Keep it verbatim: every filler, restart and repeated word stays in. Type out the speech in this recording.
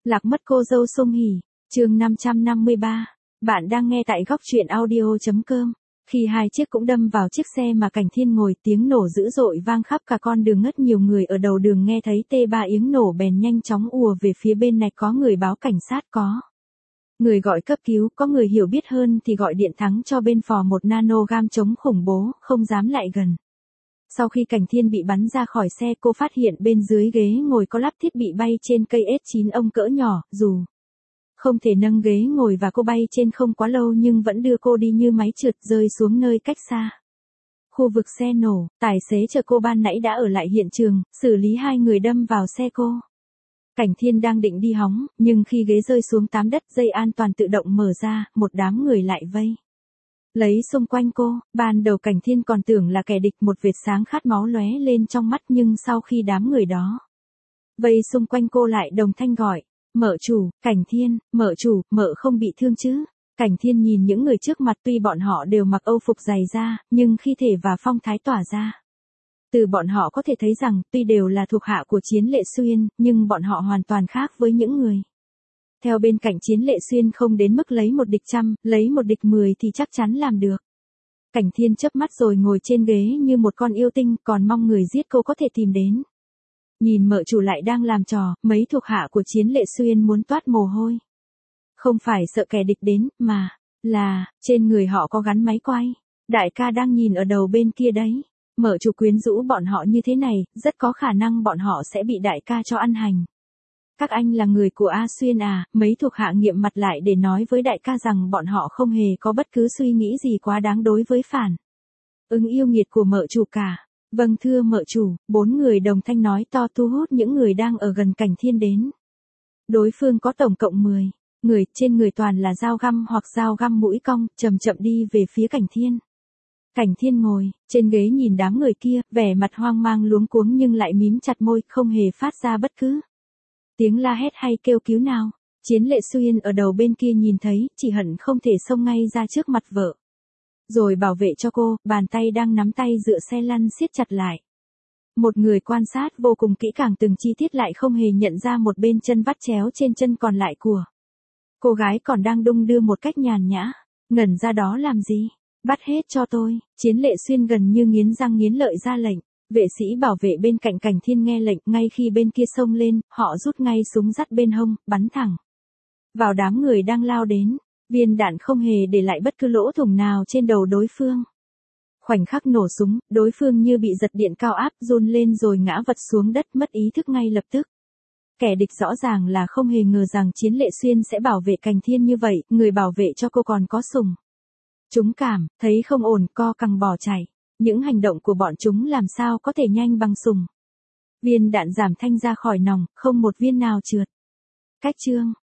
Lạc mất cô dâu Sung Hỉ, chương năm trăm năm mươi ba. Bạn đang nghe tại góc truyện audio.com. Khi hai chiếc cũng đâm vào chiếc xe mà Cảnh Thiên ngồi, tiếng nổ dữ dội vang khắp cả con đường, ngất nhiều người ở đầu đường nghe thấy tê ba tiếng nổ bèn nhanh chóng ùa về phía bên này. Có người báo cảnh sát, có người gọi cấp cứu, có người hiểu biết hơn thì gọi điện thắng cho bên phò một nano gam chống khủng bố, không dám lại gần. Sau khi Cảnh Thiên bị bắn ra khỏi xe, cô phát hiện bên dưới ghế ngồi có lắp thiết bị bay trên cây S chín ông cỡ nhỏ, dù không thể nâng ghế ngồi và cô bay trên không quá lâu nhưng vẫn đưa cô đi như máy trượt rơi xuống nơi cách xa. Khu vực xe nổ, tài xế chở cô ban nãy đã ở lại hiện trường, xử lý hai người đâm vào xe cô. Cảnh Thiên đang định đi hóng, nhưng khi ghế rơi xuống tám đất, dây an toàn tự động mở ra, một đám người lại vây lấy xung quanh cô. Ban đầu Cảnh Thiên còn tưởng là kẻ địch, một vệt sáng khát máu lóe lên trong mắt, nhưng sau khi đám người đó vây xung quanh cô lại đồng thanh gọi, mợ chủ, Cảnh Thiên, mợ chủ, mợ không bị thương chứ? Cảnh Thiên nhìn những người trước mặt, tuy bọn họ đều mặc âu phục dày da, nhưng khí thể và phong thái tỏa ra từ bọn họ có thể thấy rằng, tuy đều là thuộc hạ của Chiến Lệ Xuyên, nhưng bọn họ hoàn toàn khác với những người theo bên cạnh Chiến Lệ Xuyên, không đến mức lấy một địch trăm, lấy một địch mười thì chắc chắn làm được. Cảnh Thiên chớp mắt rồi ngồi trên ghế như một con yêu tinh, còn mong người giết cô có thể tìm đến. Nhìn mợ chủ lại đang làm trò, mấy thuộc hạ của Chiến Lệ Xuyên muốn toát mồ hôi. Không phải sợ kẻ địch đến, mà là trên người họ có gắn máy quay. Đại ca đang nhìn ở đầu bên kia đấy. Mợ chủ quyến rũ bọn họ như thế này, rất có khả năng bọn họ sẽ bị đại ca cho ăn hành. Các anh là người của A Xuyên à? Mấy thuộc hạ nghiệm mặt lại để nói với đại ca rằng bọn họ không hề có bất cứ suy nghĩ gì quá đáng đối với phản ứng yêu nghiệt của mợ chủ cả. Vâng thưa mợ chủ, bốn người đồng thanh nói to thu hút những người đang ở gần Cảnh Thiên đến. Đối phương có tổng cộng mười người, trên người toàn là dao găm hoặc dao găm mũi cong, chậm chậm đi về phía Cảnh Thiên. Cảnh Thiên ngồi trên ghế nhìn đám người kia, vẻ mặt hoang mang luống cuống nhưng lại mím chặt môi, không hề phát ra bất cứ tiếng la hét hay kêu cứu nào. Chiến Lệ Xuyên ở đầu bên kia nhìn thấy, chỉ hận không thể xông ngay ra trước mặt vợ rồi bảo vệ cho cô, bàn tay đang nắm tay dựa xe lăn siết chặt lại. Một người quan sát vô cùng kỹ càng từng chi tiết lại không hề nhận ra một bên chân vắt chéo trên chân còn lại của cô gái còn đang đung đưa một cách nhàn nhã. Ngẩn ra đó làm gì? Bắt hết cho tôi. Chiến Lệ Xuyên gần như nghiến răng nghiến lợi ra lệnh. Vệ sĩ bảo vệ bên cạnh Cảnh Thiên nghe lệnh, ngay khi bên kia xông lên, họ rút ngay súng dắt bên hông, bắn thẳng vào đám người đang lao đến. Viên đạn không hề để lại bất cứ lỗ thủng nào trên đầu đối phương. Khoảnh khắc nổ súng, đối phương như bị giật điện cao áp, run lên rồi ngã vật xuống đất, mất ý thức ngay lập tức. Kẻ địch rõ ràng là không hề ngờ rằng Chiến Lệ Xuyên sẽ bảo vệ Cảnh Thiên như vậy, người bảo vệ cho cô còn có súng trúng cảm, thấy không ổn, co cẳng bỏ chạy. Những hành động của bọn chúng làm sao có thể nhanh bằng súng. Viên đạn giảm thanh ra khỏi nòng, không một viên nào trượt. Cách chương